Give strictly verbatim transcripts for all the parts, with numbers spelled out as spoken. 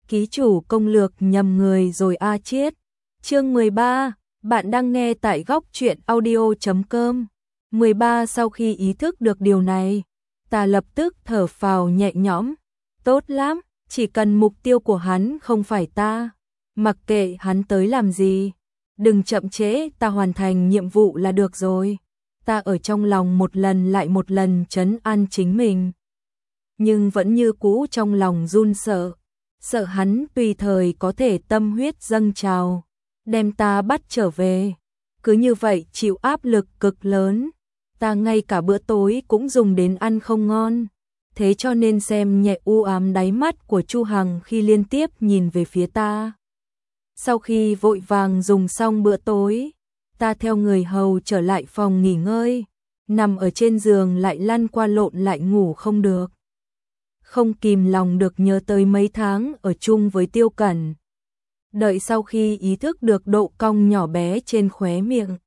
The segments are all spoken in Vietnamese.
Ký chủ công lược nhầm người rồi a chiết. Chương mười ba, bạn đang nghe tại góc truyện audio chấm com. mười ba Sau khi ý thức được điều này, ta lập tức thở phào nhẹ nhõm. Tốt lắm, chỉ cần mục tiêu của hắn không phải ta, mặc kệ hắn tới làm gì, đừng chậm trễ, ta hoàn thành nhiệm vụ là được rồi. Ta ở trong lòng một lần lại một lần trấn an chính mình, nhưng vẫn như cũ trong lòng run sợ, sợ hắn tùy thời có thể tâm huyết dâng trào, đem ta bắt trở về. Cứ như vậy chịu áp lực cực lớn, ta ngay cả bữa tối cũng dùng đến ăn không ngon. Thế cho nên xem nhẹ u ám đáy mắt của Chu Hằng khi liên tiếp nhìn về phía ta. Sau khi vội vàng dùng xong bữa tối, ta theo người hầu trở lại phòng nghỉ ngơi, nằm ở trên giường lại lăn qua lộn lại ngủ không được. Không kìm lòng được nhớ tới mấy tháng ở chung với Tiêu Cẩn. Đợi sau khi ý thức được độ cong nhỏ bé trên khóe miệng,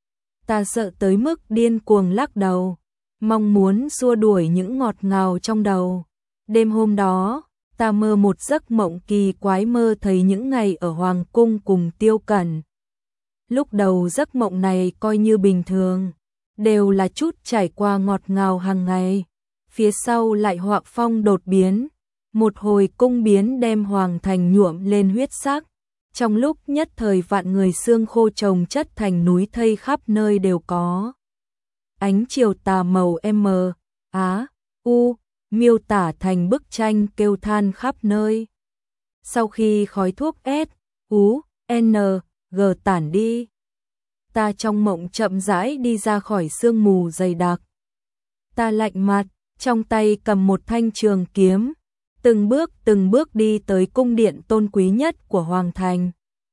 ta sợ tới mức điên cuồng lắc đầu, mong muốn xua đuổi những ngọt ngào trong đầu. Đêm hôm đó, ta mơ một giấc mộng kỳ quái, mơ thấy những ngày ở Hoàng Cung cùng Tiêu Cẩn. Lúc đầu giấc mộng này coi như bình thường, đều là chút trải qua ngọt ngào hàng ngày. Phía sau lại họa phong đột biến, một hồi cung biến đem hoàng thành nhuộm lên huyết sắc. Trong lúc nhất thời vạn người xương khô chồng chất thành núi thây, khắp nơi đều có ánh chiều tà màu M, Á, U, miêu tả thành bức tranh kêu than khắp nơi. Sau khi khói thuốc S, U, N, G tản đi, ta trong mộng chậm rãi đi ra khỏi sương mù dày đặc. Ta lạnh mặt, trong tay cầm một thanh trường kiếm, từng bước từng bước đi tới cung điện tôn quý nhất của Hoàng thành.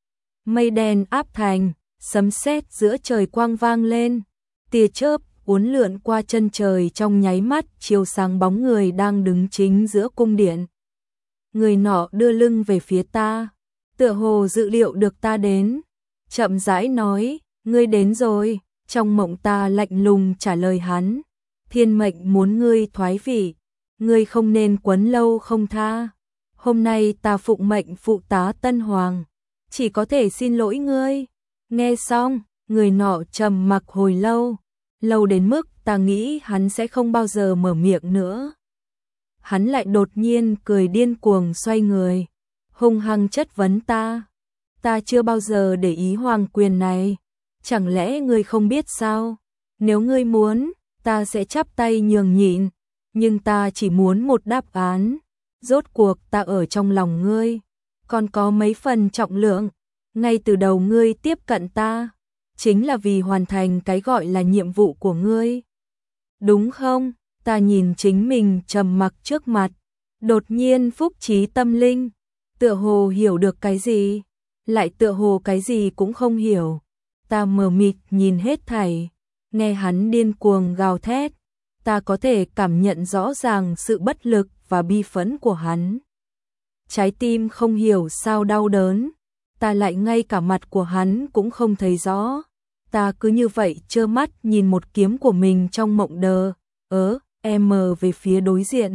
Mây đen áp thành, sấm sét giữa trời quang vang lên, tia chớp uốn lượn qua chân trời, trong nháy mắt chiếu sáng bóng người đang đứng chính giữa cung điện. Người nọ đưa lưng về phía ta, tựa hồ dự liệu được ta đến, chậm rãi nói, ngươi đến rồi. Trong mộng ta lạnh lùng trả lời hắn, thiên mệnh muốn ngươi thoái vị, ngươi không nên quấn lâu không tha. Hôm nay ta phụng mệnh phụ tá Tân Hoàng, chỉ có thể xin lỗi ngươi. Nghe xong, người nọ trầm mặc hồi lâu, lâu đến mức ta nghĩ hắn sẽ không bao giờ mở miệng nữa. Hắn lại đột nhiên cười điên cuồng, xoay người, hung hăng chất vấn ta. Ta chưa bao giờ để ý hoàng quyền này, chẳng lẽ ngươi không biết sao? Nếu ngươi muốn, ta sẽ chắp tay nhường nhịn, nhưng ta chỉ muốn một đáp án. Rốt cuộc ta ở trong lòng ngươi còn có mấy phần trọng lượng. Ngay từ đầu ngươi tiếp cận ta, chính là vì hoàn thành cái gọi là nhiệm vụ của ngươi, đúng không? Ta nhìn chính mình trầm mặc trước mặt, đột nhiên phúc trí tâm linh, tựa hồ hiểu được cái gì, lại tựa hồ cái gì cũng không hiểu. Ta mờ mịt nhìn hết thảy, nghe hắn điên cuồng gào thét, ta có thể cảm nhận rõ ràng sự bất lực và bi phẫn của hắn. Trái tim không hiểu sao đau đớn, ta lại ngay cả mặt của hắn cũng không thấy rõ. Ta cứ như vậy trơ mắt nhìn một kiếm của mình trong mộng đờ ớ em về phía đối diện.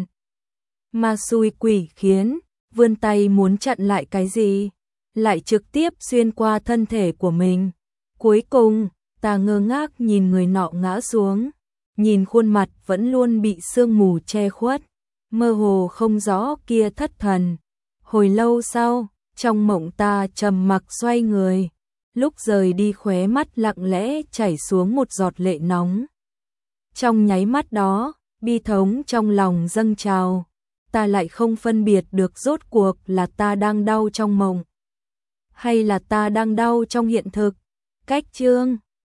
Ma xui quỷ khiến, vươn tay muốn chặn lại cái gì, lại trực tiếp xuyên qua thân thể của mình. Cuối cùng, ta ngơ ngác nhìn người nọ ngã xuống, nhìn khuôn mặt vẫn luôn bị sương mù che khuất, mơ hồ không rõ kia thất thần. Hồi lâu sau, trong mộng ta trầm mặc xoay người, lúc rời đi khóe mắt lặng lẽ chảy xuống một giọt lệ nóng. Trong nháy mắt đó, bi thống trong lòng dâng trào, ta lại không phân biệt được rốt cuộc là ta đang đau trong mộng, hay là ta đang đau trong hiện thực. Cách chương